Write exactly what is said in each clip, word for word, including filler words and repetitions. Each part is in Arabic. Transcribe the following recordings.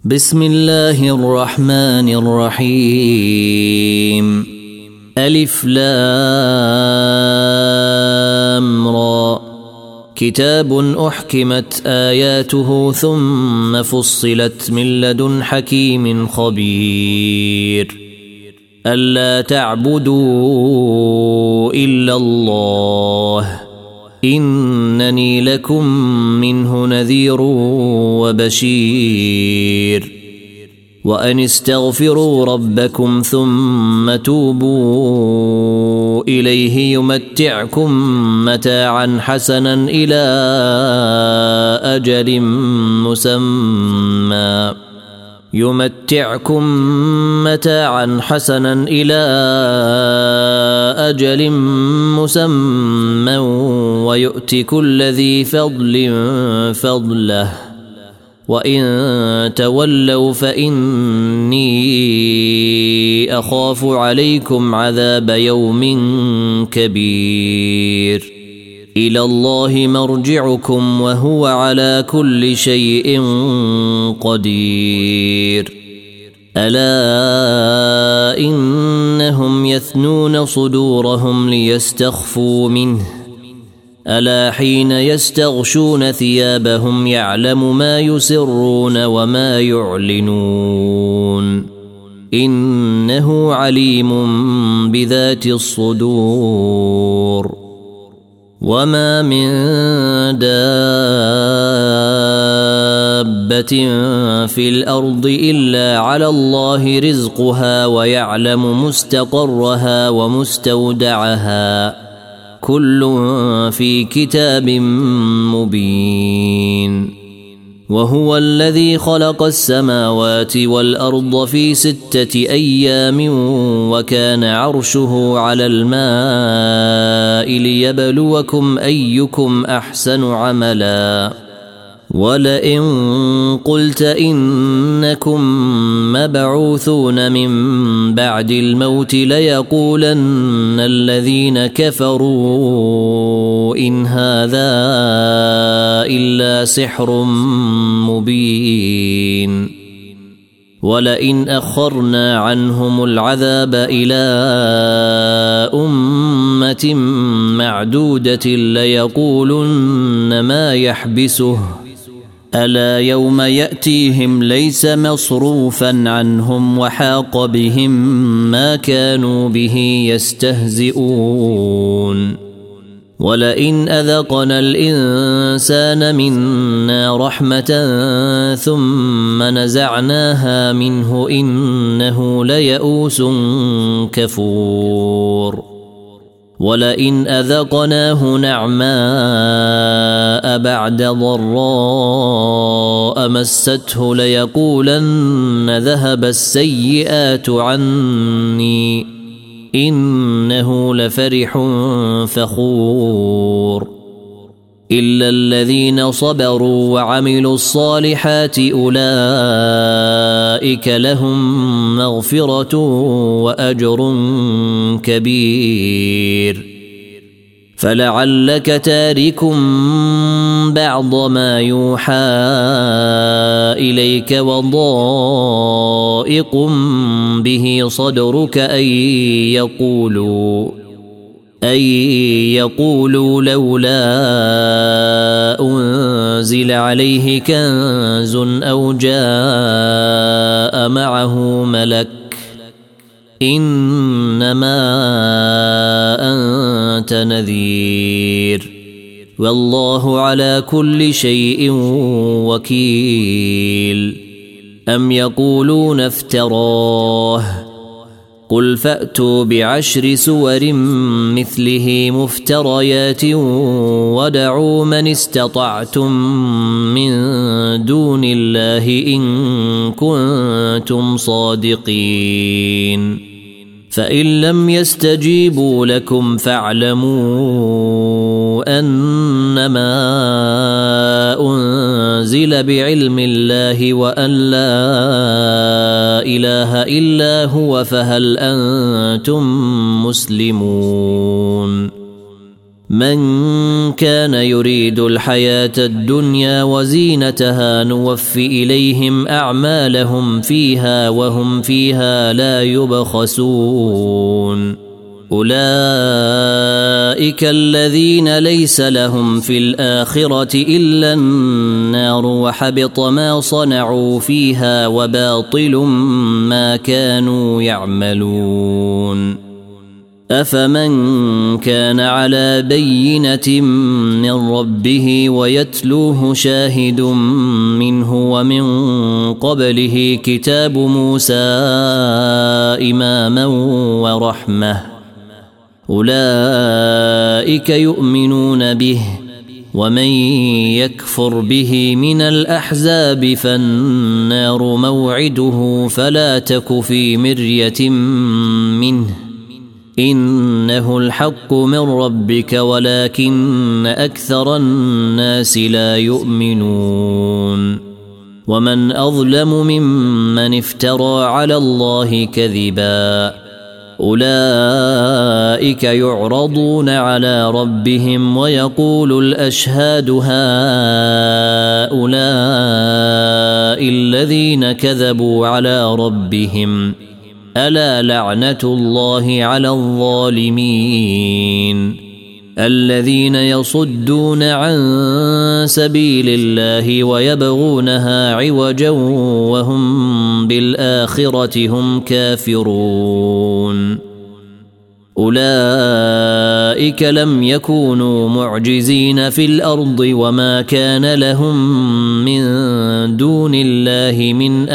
بسم الله الرحمن الرحيم. ألف لام را. كتاب أحكمت آياته ثم فصلت من لدن حكيم خبير. ألا تعبدوا إلا الله إنني لكم منه نذير وبشير. وأن استغفروا ربكم ثم توبوا إليه يمتعكم متاعا حسنا إلى أجل مسمى يمتعكم متاعا حسنا إلى أجل مسمى ويؤتي كل ذي فضل فضله وإن تولوا فإني أخاف عليكم عذاب يوم كبير. إلى الله مرجعكم وهو على كل شيء قدير. ألا إنهم يثنون صدورهم ليستخفوا منه ألا حين يستغشون ثيابهم يعلم ما يسرون وما يعلنون إنه عليم بذات الصدور. وما من دابة في الأرض إلا على الله رزقها ويعلم مستقرها ومستودعها كل في كتاب مبين. وهو الذي خلق السماوات والأرض في ستة أيام وكان عرشه على الماء ليبلوكم أيكم أحسن عملا. ولئن قلت إنكم مبعوثون من بعد الموت ليقولن الذين كفروا إن هذا إلا سحر مبين. ولئن أخرنا عنهم العذاب إلى أمة معدودة ليقولن ما يحبسه ألا يوم يأتيهم ليس مصروفا عنهم وحاق بهم ما كانوا به يستهزئون. ولئن أذقنا الإنسان منا رحمة ثم نزعناها منه إنه ليئوس كفور. ولئن أذقناه نعماء بعد ضراء مسته ليقولن ذهب السيئات عني إنه لفرح فخور. إلا الذين صبروا وعملوا الصالحات أولئك لهم مغفرة وأجر كبير. فلعلك تارك بعض ما يوحى إليك وضائق به صدرك أن يقولوا أن يقولوا لولا أنزل عليه كنز أو جاء معه ملك إنما أنت نذير والله على كل شيء وكيل. أم يقولون افتراه قل فأتوا بعشر سور مثله مفتريات ودعوا من استطعتم من دون الله إن كنتم صادقين. فإن لم يستجيبوا لكم فاعلموا أنما أنزل بعلم الله وأن لا إله إلا هو فهل أنتم مسلمون. من كان يريد الحياة الدنيا وزينتها نوفي إليهم أعمالهم فيها وهم فيها لا يبخسون أولئك الذين ليس لهم في الآخرة إلا النار وحبط ما صنعوا فيها وباطل ما كانوا يعملون أفمن كان على بينة من ربه ويتلوه شاهد منه ومن قبله كتاب موسى إماما ورحمة أولئك يؤمنون به ومن يكفر به من الأحزاب فالنار موعده فلا تك في مرية منه إنه الحق من ربك ولكن أكثر الناس لا يؤمنون ومن أظلم ممن افترى على الله كذبا أولئك يعرضون على ربهم ويقول الأشهاد هؤلاء الذين كذبوا على ربهم ألا لعنة الله على الظالمين الذين يصدون عن سبيل الله ويبغونها عوجا وهم بالآخرة هم كافرون أولئك لم يكونوا معجزين في الأرض وما كان لهم من دون الله من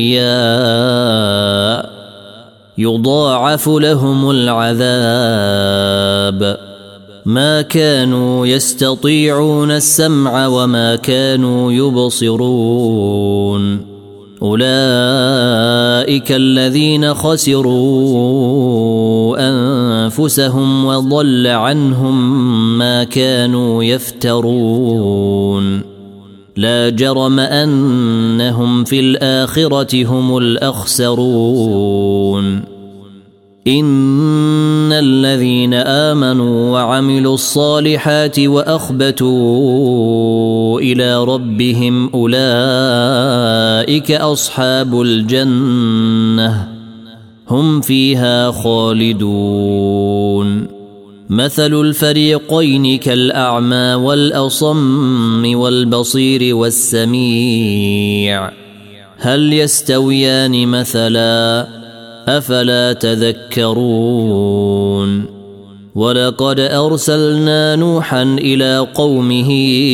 أولياء يضاعف لهم العذاب ما كانوا يستطيعون السمع وما كانوا يبصرون أولئك الذين خسروا أنفسهم وضل عنهم ما كانوا يفترون لا جرم أنهم في الآخرة هم الأخسرون إن الذين آمنوا وعملوا الصالحات وأخبتوا إلى ربهم أولئك أصحاب الجنة هم فيها خالدون مثل الفريقين كالأعمى والأصم والبصير والسميع هل يستويان مثلا أفلا تذكرون ولقد أرسلنا نوحا إلى قومه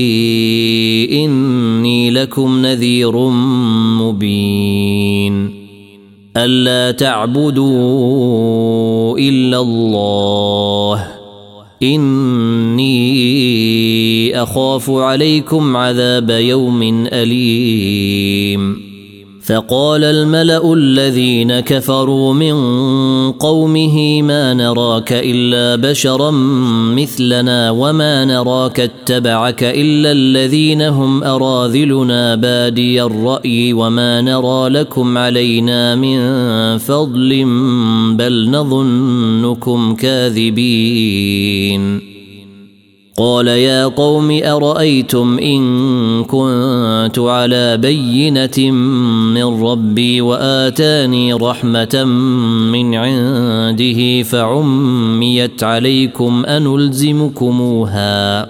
إني لكم نذير مبين ألا تعبدوا إلا الله إني أخاف عليكم عذاب يوم أليم فقال الملأ الذين كفروا من قومه ما نراك إلا بشرا مثلنا وما نراك اتبعك إلا الذين هم أراذلنا بادي الرأي وما نرى لكم علينا من فضل بل نظنكم كاذبين قال يا قوم أرأيتم إن كنت على بينة من ربي وآتاني رحمة من عنده فعميت عليكم أنلزمكموها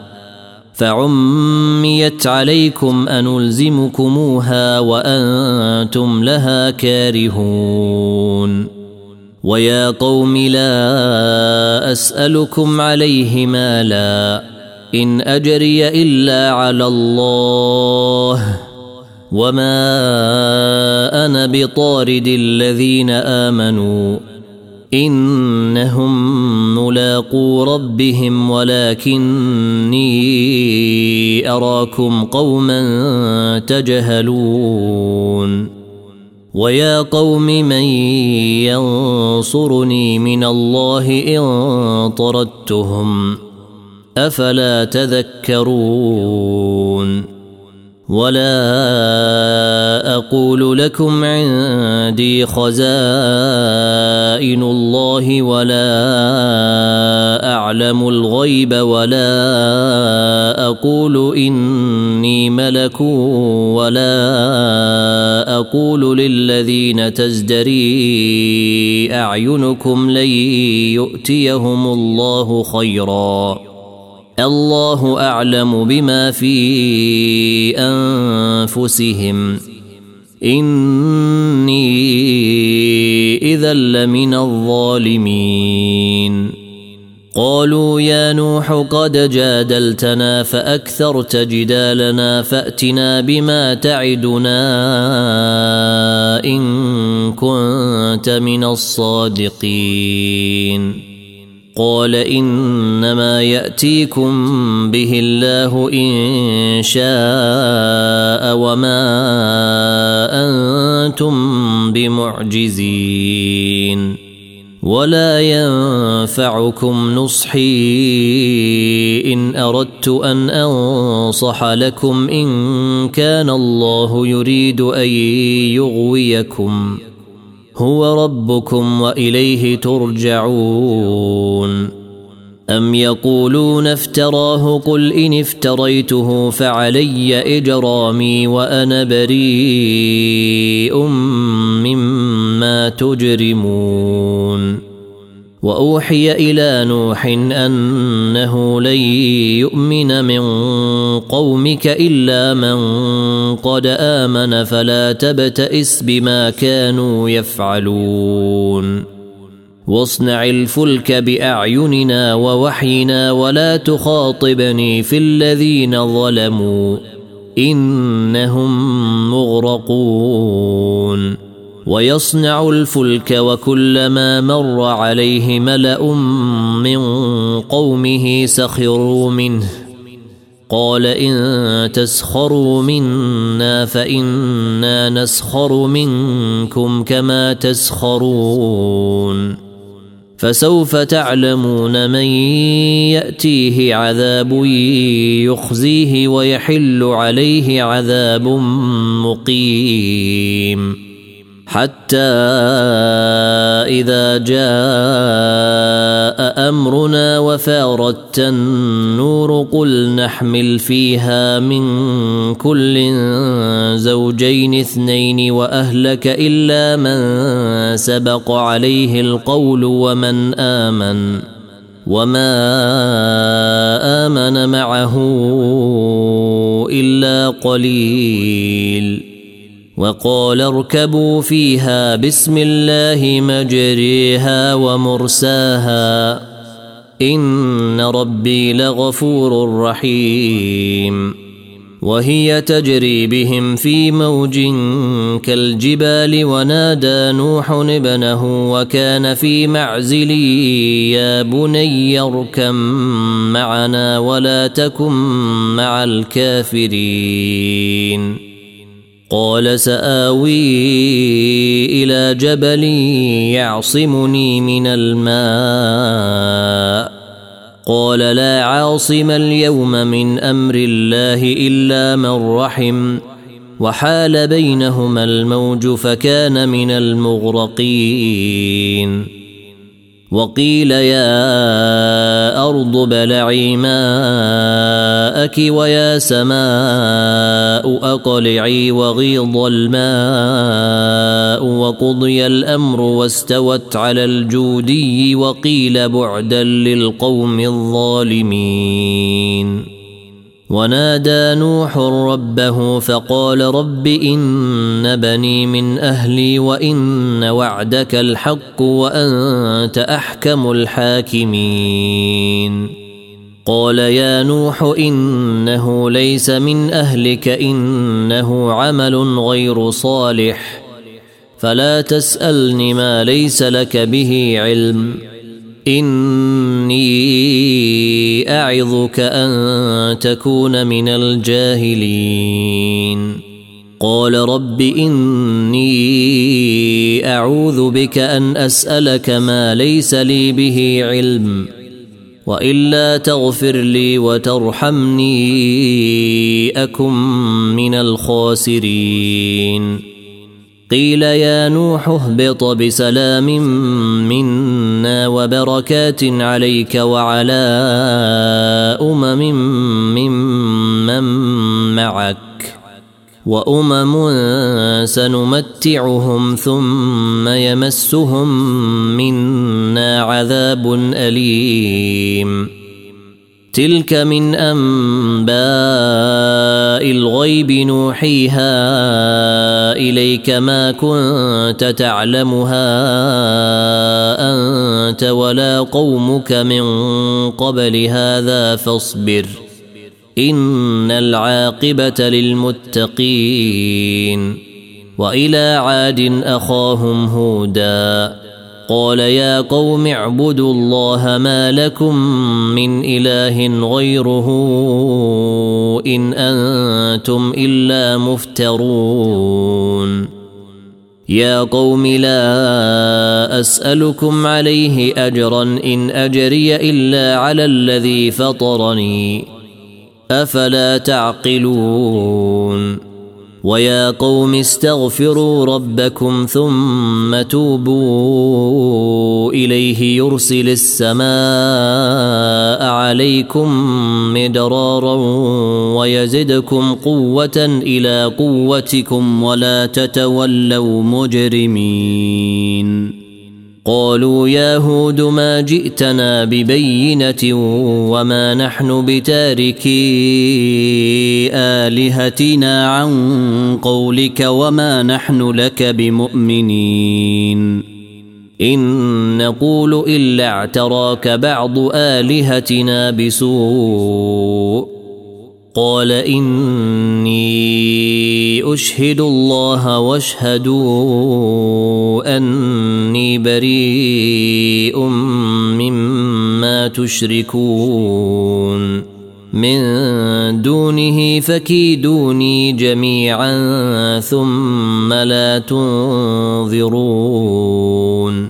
فعميت عليكم أنلزمكموها وأنتم لها كارهون ويا قوم لا أسألكم عليه مالا إن أجري إلا على الله وما أنا بطارد الذين آمنوا إنهم ملاقو ربهم ولكني أراكم قوما تجهلون ويا قوم من ينصرني من الله إن طردتهم أفلا تذكرون ولا أقول لكم عندي خزائن الله ولا أعلم الغيب ولا أقول إني ملك ولا أقول للذين تزدري أعينكم لن يؤتيهم الله خيرا الله أعلم بما في أنفسهم إني إذا لمن الظالمين. قالوا يا نوح قد جادلتنا فأكثرت جدالنا فأتنا بما تعدنا إن كنت من الصادقين. قال إنما يأتيكم به الله إن شاء وما أنتم بمعجزين ولا ينفعكم نصحي إن أردت أن أنصح لكم إن كان الله يريد أن يغويكم هو ربكم وإليه ترجعون. أم يقولون افتراه قل إن افتريته فعلي إجرامي وأنا بريء مما تجرمون. وأوحي إلى نوح أنه لن يؤمن من قومك إلا من قد آمن فلا تبتئس بما كانوا يفعلون. واصنع الفلك بأعيننا ووحينا ولا تخاطبني في الذين ظلموا إنهم مغرقون. ويصنع الفلك وكلما مر عليه ملأ من قومه سخروا منه قال إن تسخروا منا فإنا نسخر منكم كما تسخرون. فسوف تعلمون من يأتيه عذاب يخزيه ويحل عليه عذاب مقيم. حتى إذا جاء أمرنا وفارت النور قل نحمل فيها من كل زوجين اثنين وأهلك إلا من سبق عليه القول ومن آمن وما آمن معه إلا قليل. وقال اركبوا فيها بسم الله مجريها ومرساها إن ربي لغفور رحيم. وهي تجري بهم في موج كالجبال ونادى نوح ابنه وكان في معزل يا بني اركب معنا ولا تكن مع الكافرين. قال سآوي إلى جبل يعصمني من الماء قال لا عاصم اليوم من أمر الله إلا من رحم وحال بينهما الموج فكان من المغرقين. وقيل يا أرض بلعي ماءك ويا سماء أقلعي وغيض الماء وقضي الأمر واستوت على الجودي وقيل بعدا للقوم الظالمين. ونادى نوح ربه فقال رب إن بني من أهلي وإن وعدك الحق وأنت أحكم الحاكمين. قال يا نوح إنه ليس من أهلك إنه عمل غير صالح فلا تسألني ما ليس لك به علم إني أعظك أن تكون من الجاهلين. قال رب إني أعوذ بك أن أسألك ما ليس لي به علم وإلا تغفر لي وترحمني أكن من الخاسرين. قيل يا نوح اهبط بسلام منا وبركات عليك وعلى أمم ممن معك وأمم سنمتعهم ثم يمسهم منا عذاب أليم. تلك من أنباء الغيب نوحيها إليك ما كنت تعلمها أنت ولا قومك من قبل هذا فاصبر إن العاقبة للمتقين. وإلى عاد أخاهم هودا قال يا قوم اعبدوا الله ما لكم من إله غيره إن أنتم إلا مفترون. يا قوم لا أسألكم عليه أجرا إن أجري إلا على الذي فطرني أفلا تعقلون. ويا قوم استغفروا ربكم ثم توبوا إليه يرسل السماء عليكم مدرارا ويزدكم قوة إلى قوتكم ولا تتولوا مجرمين. قالوا يا هود ما جئتنا ببينة وما نحن بتاركي آلهتنا عن قولك وما نحن لك بمؤمنين إن نقول إلا اعتراك بعض آلهتنا بسوء. قال إني أشهد الله واشهدوا أني بريء مما تشركون من دونه فكيدوني جميعا ثم لا تنظرون.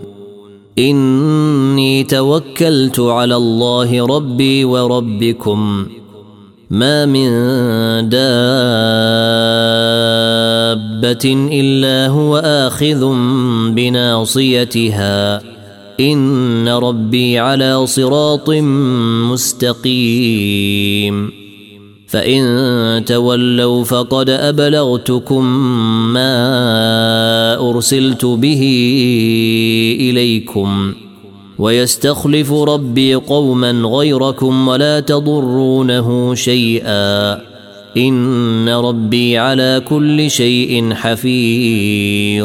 إني توكلت على الله ربي وربكم ما من دابة إلا هو آخذ بناصيتها إن ربي على صراط مستقيم. فإن تولوا فقد أبلغتكم ما أرسلت به إليكم ويستخلف ربي قوما غيركم ولا تضرونه شيئا إن ربي على كل شيء حفيظ.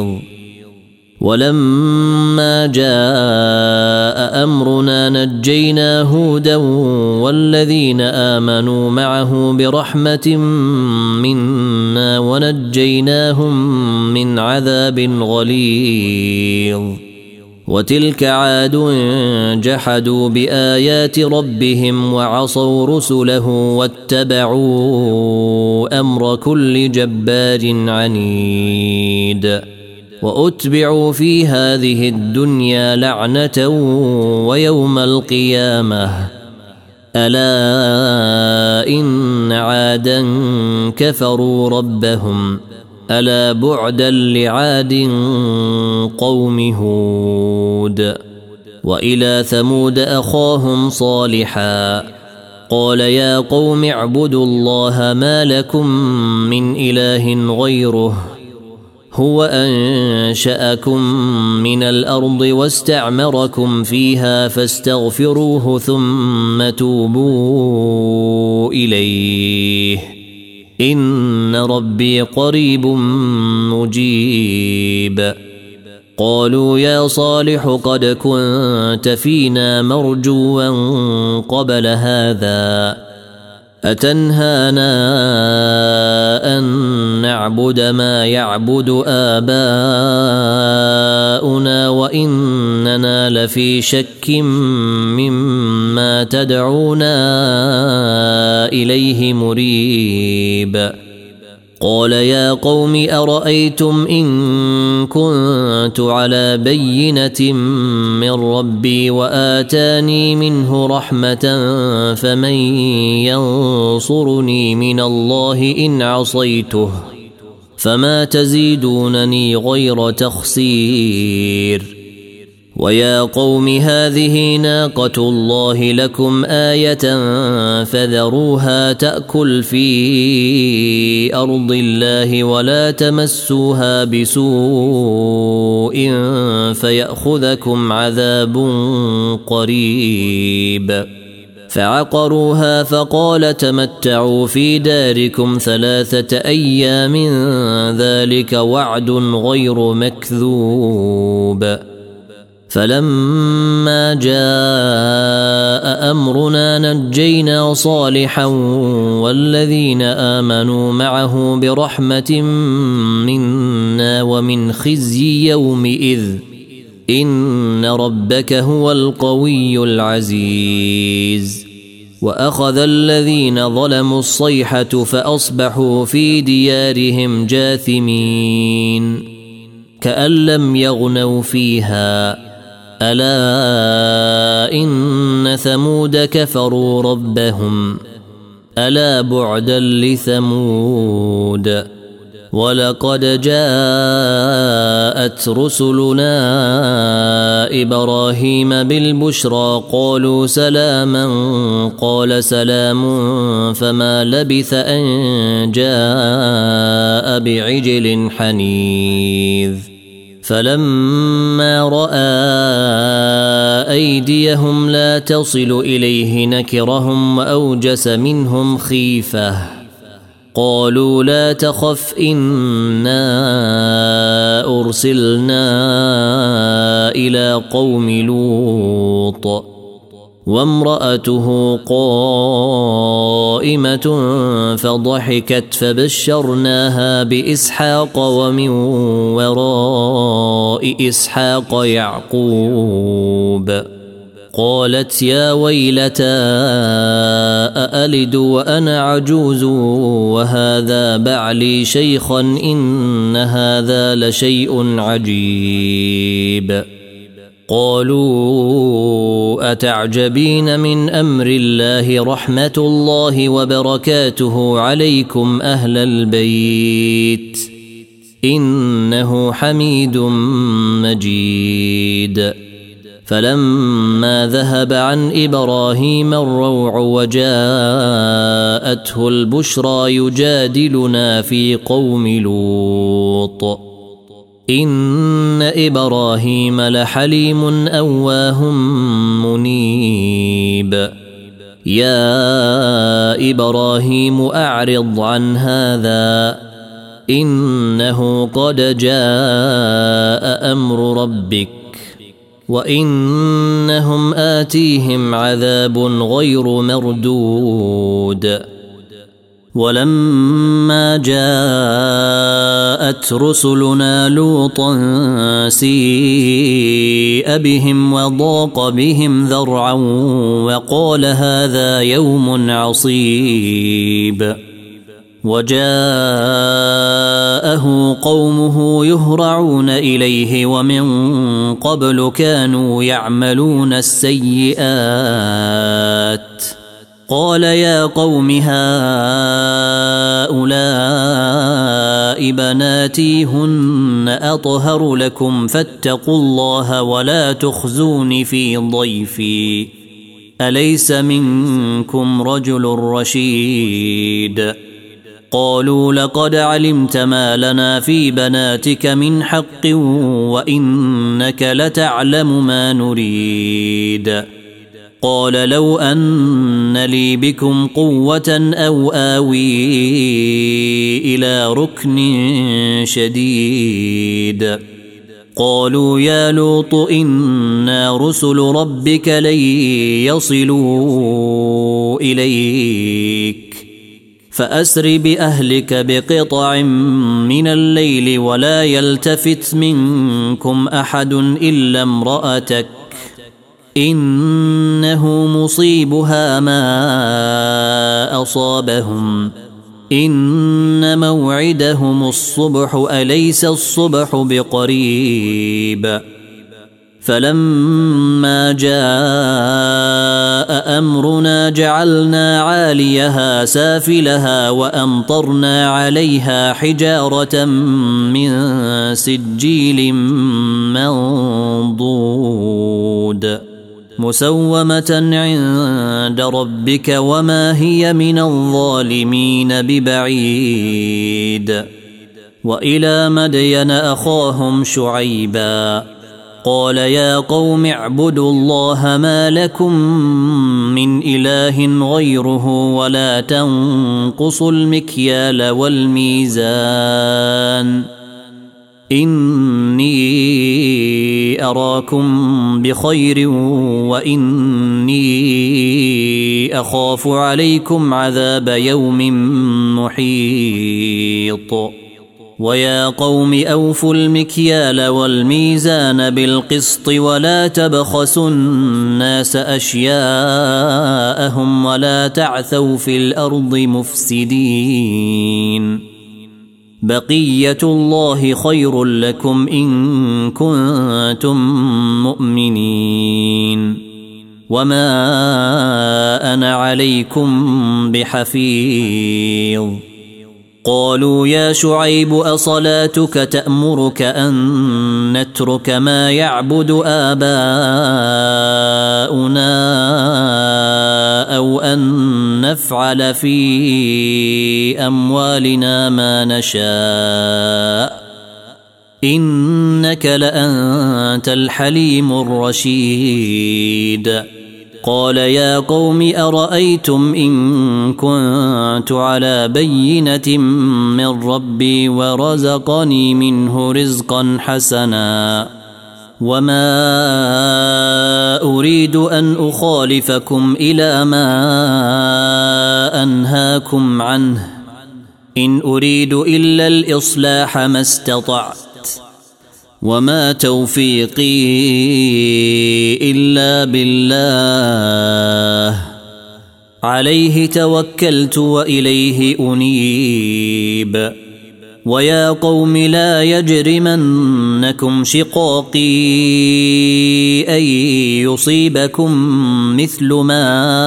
ولما جاء أمرنا نجينا هودا والذين آمنوا معه برحمة منا ونجيناهم من عذاب غليظ. وتلك عاد جحدوا بآيات ربهم وعصوا رسله واتبعوا أمر كل جبار عنيد. وأتبعوا في هذه الدنيا لعنة ويوم القيامة ألا إن عادا كفروا ربهم ألا بعدا لعاد قوم هود. وإلى ثمود أخاهم صالحا قال يا قوم اعبدوا الله ما لكم من إله غيره هو أنشأكم من الأرض واستعمركم فيها فاستغفروه ثم توبوا إليه إن ربي قريب مجيب. قالوا يا صالح قد كنت فينا مرجوا قبل هذا أتنهانا أن نعبد ما يعبد آباؤنا وإننا لفي شك مما تدعونا إليه مريب. قال يا قوم أرأيتم إن كنت على بينة من ربي وآتاني منه رحمة فمن ينصرني من الله إن عصيته فما تزيدونني غير تخسير ويا قوم هذه ناقة الله لكم آية فذروها تأكل في أرض الله ولا تمسوها بسوء فيأخذكم عذاب قريب فعقروها فقال تمتعوا في داركم ثلاثة أيام ذلك وعد غير مكذوب فلما جاء أمرنا نجينا صالحا والذين آمنوا معه برحمة منا ومن خزي يومئذ إن ربك هو القوي العزيز وأخذ الذين ظلموا الصيحة فأصبحوا في ديارهم جاثمين كأن لم يغنوا فيها ألا إن ثمود كفروا ربهم ألا بعدا لثمود ولقد جاءت رسلنا إبراهيم بالبشرى قالوا سلاما قال سلام فما لبث أن جاء بعجل حنيذ فلما رأى أيديهم لا تصل إليه نكرهم وأوجس منهم خيفة قالوا لا تخف إنا أرسلنا إلى قوم لوط وامرأته قائمة فضحكت فبشرناها بإسحاق ومن وراء إسحاق يعقوب قالت يا ويلتى أألد وأنا عجوز وهذا بعلي شيخا إن هذا لشيء عجيب قالوا أتعجبين من أمر الله رحمة الله وبركاته عليكم أهل البيت إنه حميد مجيد فلما ذهب عن إبراهيم الروع وجاءته البشرى يجادلنا في قوم لوط إن إبراهيم لحليم أواه منيب يا إبراهيم أعرض عن هذا إنه قد جاء أمر ربك وإنهم آتيهم عذاب غير مردود ولما جاءت رسلنا لوطا سيء بهم وضاق بهم ذرعا وقال هذا يوم عصيب وجاءه قومه يهرعون إليه ومن قبل كانوا يعملون السيئات قال يا قوم هؤلاء بناتي هن أطهر لكم فاتقوا الله ولا تخزون في ضيفي أليس منكم رجل رشيد قالوا لقد علمت ما لنا في بناتك من حق وإنك لتعلم ما نريد قال لو أن لي بكم قوة أو آوي إلى ركن شديد قالوا يا لوط إنا رسل ربك لن يصلوا إليك فأسر بأهلك بقطع من الليل ولا يلتفت منكم أحد إلا امرأتك إنه مصيبها ما أصابهم إن موعدهم الصبح أليس الصبح بقريب فلما جاء أمرنا جعلنا عاليها سافلها وأمطرنا عليها حجارة من سجيل منضود مسومة عند ربك وما هي من الظالمين ببعيد. وإلى مدين أخاهم شعيبا قال يا قوم اعبدوا الله ما لكم من إله غيره ولا تنقصوا المكيال والميزان إني أراكم بخير وإني أخاف عليكم عذاب يوم محيط. ويا قوم أوفوا المكيال والميزان بالقسط ولا تبخسوا الناس أشياءهم ولا تعثوا في الأرض مفسدين بقية الله خير لكم إن كنتم مؤمنين وما أنا عليكم بحفيظ. قالوا يا شعيب أصلاتك تأمرك أن نترك ما يعبد آباؤنا أو أن نفعل في أموالنا ما نشاء إنك لأنت الحليم الرشيد. قال يا قوم أرأيتم إن كنت على بينة من ربي ورزقني منه رزقا حسنا وما أريد أن أخالفكم إلى ما أنهاكم عنه إن أريد إلا الإصلاح ما استطعت وما توفيقي إلا بالله عليه توكلت وإليه أنيب. ويا قوم لا يجرمنكم شقاقي أن يصيبكم مثل ما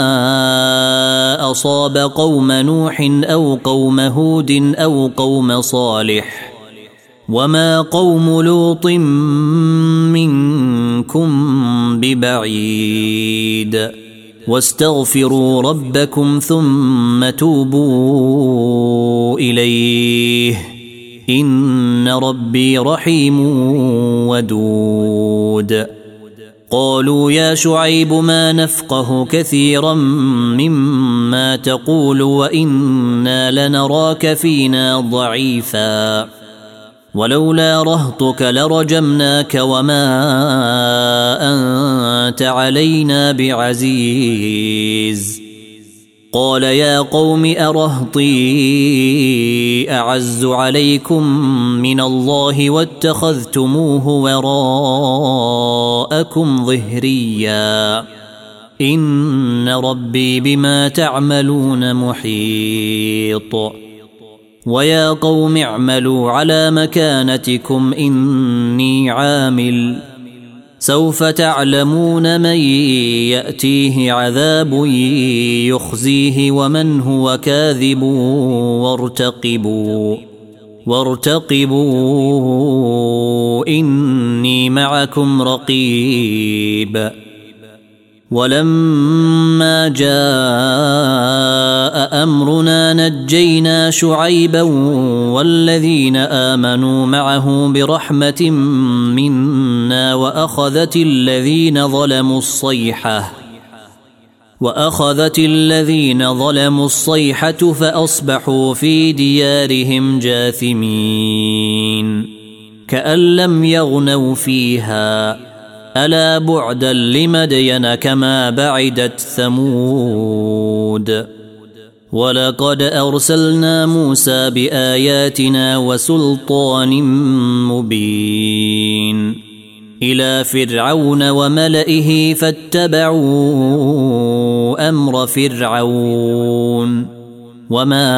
أصاب قوم نوح أو قوم هود أو قوم صالح وما قوم لوط منكم ببعيد واستغفروا ربكم ثم توبوا إليه إن ربي رحيم ودود. قالوا يا شعيب ما نفقه كثيرا مما تقول وإنا لنراك فينا ضعيفا ولولا رهطك لرجمناك وما أنت علينا بعزيز. قال يا قوم أرهطي أعز عليكم من الله واتخذتموه وراءكم ظهريا إن ربي بما تعملون محيط. ويا قوم اعملوا على مكانتكم إني عامل سوف تعلمون من يأتيه عذاب يخزيه ومن هو كاذب وارتقبوا وارتقبوا إني معكم رقيب. ولما جاء أمرنا نجينا شعيبا والذين آمنوا معه برحمة منا وأخذت الذين ظلموا الصيحة وأخذت الذين ظلموا الصيحة فأصبحوا في ديارهم جاثمين كأن لم يغنوا فيها ألا بعدا لمدين كما بعدت ثمود. ولقد أرسلنا موسى بآياتنا وسلطان مبين إلى فرعون وملئه فاتبعوا أمر فرعون وما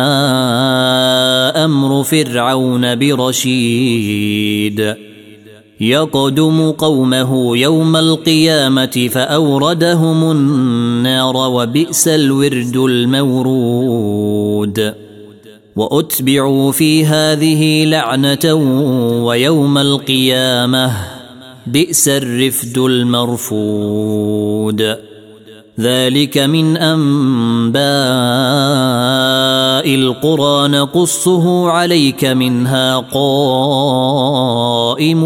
أمر فرعون برشيد يقدم قومه يوم القيامة فأوردهم النار وبئس الورد المورود وأتبعوا في هذه لعنة ويوم القيامة بئس الرفد المرفود ذلك من أنباء القرى نقصه عليك منها قائم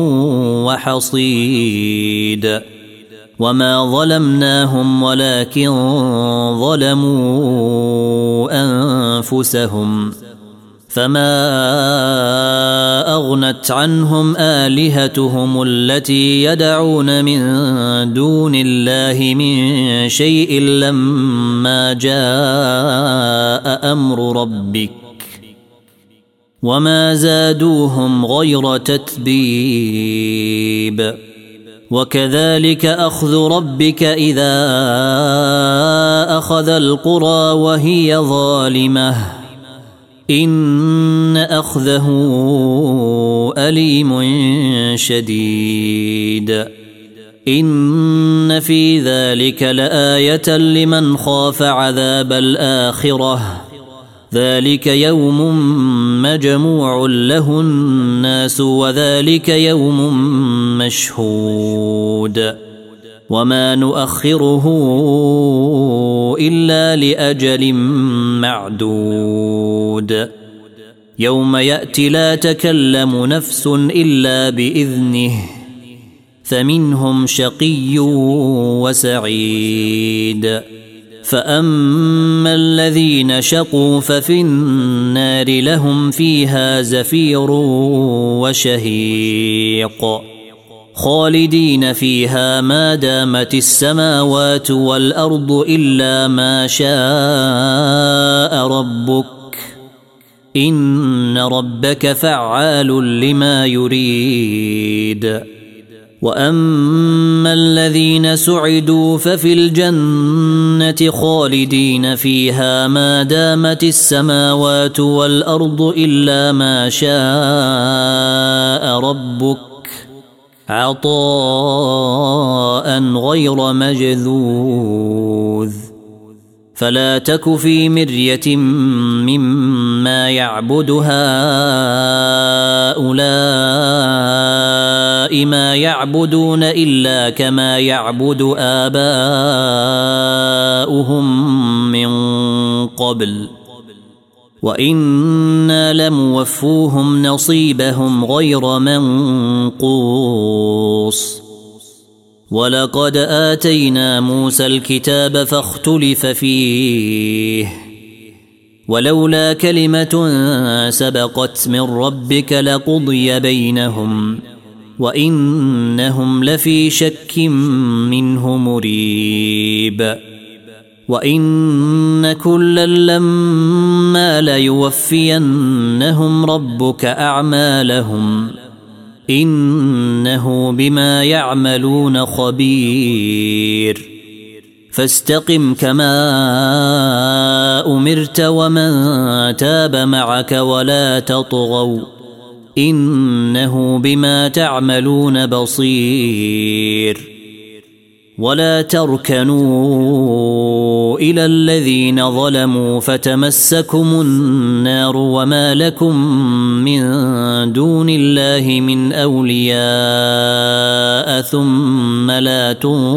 وحصيد وما ظلمناهم ولكن ظلموا أنفسهم فما أغنت عنهم آلهتهم التي يدعون من دون الله من شيء لما جاء أمر ربك وما زادوهم غير تتبيب وكذلك أخذ ربك إذا أخذ القرى وهي ظالمة إن أخذه أليم شديد إن في ذلك لآية لمن خاف عذاب الآخرة ذلك يوم مجموع له الناس وذلك يوم مشهود وما نؤخره إلا لأجل معدود يوم يأتي لا تكلم نفس إلا بإذنه فمنهم شقي وسعيد فأما الذين شقوا ففي النار لهم فيها زفير وشهيق خالدين فيها ما دامت السماوات والأرض إلا ما شاء ربك إن ربك فعال لما يريد وأما الذين سعدوا ففي الجنة خالدين فيها ما دامت السماوات والأرض إلا ما شاء ربك عطاء غير مجذوذ فلا تك في مرية مما يعبد هؤلاء ما يعبدون إلا كما يعبد آباؤهم من قبل وإنا لموفوهم نصيبهم غير منقوص ولقد آتينا موسى الكتاب فاختلف فيه ولولا كلمة سبقت من ربك لقضي بينهم وإنهم لفي شك منه مريب وإن كلا لما ليوفينهم ربك أعمالهم إنه بما يعملون خبير فاستقم كما أمرت ومن تاب معك ولا تطغوا إنه بما تعملون بصير ولا تركنوا إلى الذين ظلموا فتمسكم النار وما لكم من دون الله من أولياء ثم لا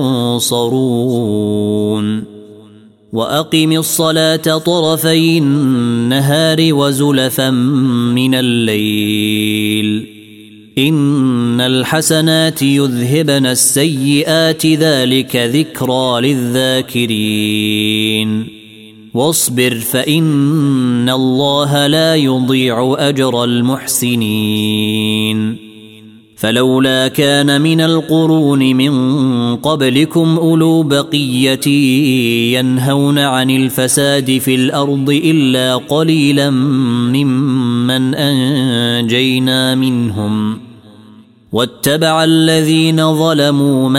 تنصرون وأقم الصلاة طرفي النهار وزلفا من الليل إن الحسنات يذهبن السيئات ذلك ذكرى للذاكرين واصبر فإن الله لا يضيع أجر المحسنين فلولا كان من القرون من قبلكم أولو بقية ينهون عن الفساد في الأرض إلا قليلا ممن أنجينا منهم واتبع الذين ظلموا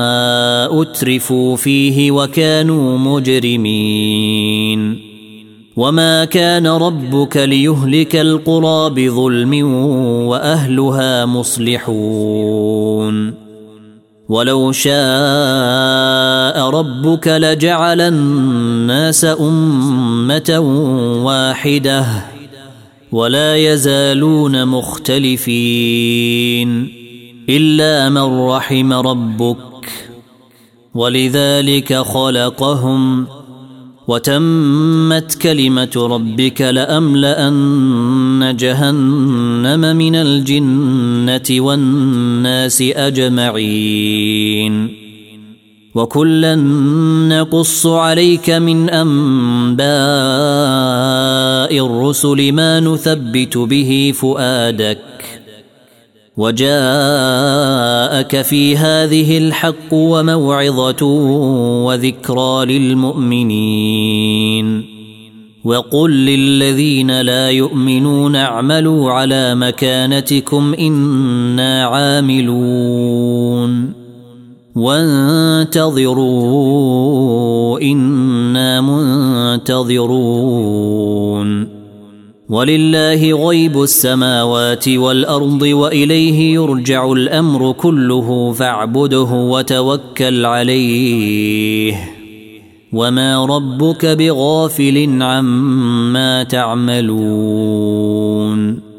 ما أترفوا فيه وكانوا مجرمين وما كان ربك ليهلك القرى بظلم وأهلها مصلحون ولو شاء ربك لجعل الناس أمة واحدة ولا يزالون مختلفين إلا من رحم ربك ولذلك خلقهم وتمت كلمة ربك لأملأن جهنم من الجنة والناس أجمعين وكلا نقص عليك من أنباء الرسل ما نثبت به فؤادك وجاءك في هذه الحق وموعظة وذكرى للمؤمنين وقل للذين لا يؤمنون اعملوا على مكانتكم إنا عاملون وانتظروا إنا منتظرون ولله غيب السماوات والأرض وإليه يرجع الأمر كله فاعبده وتوكل عليه وما ربك بغافل عما تعملون.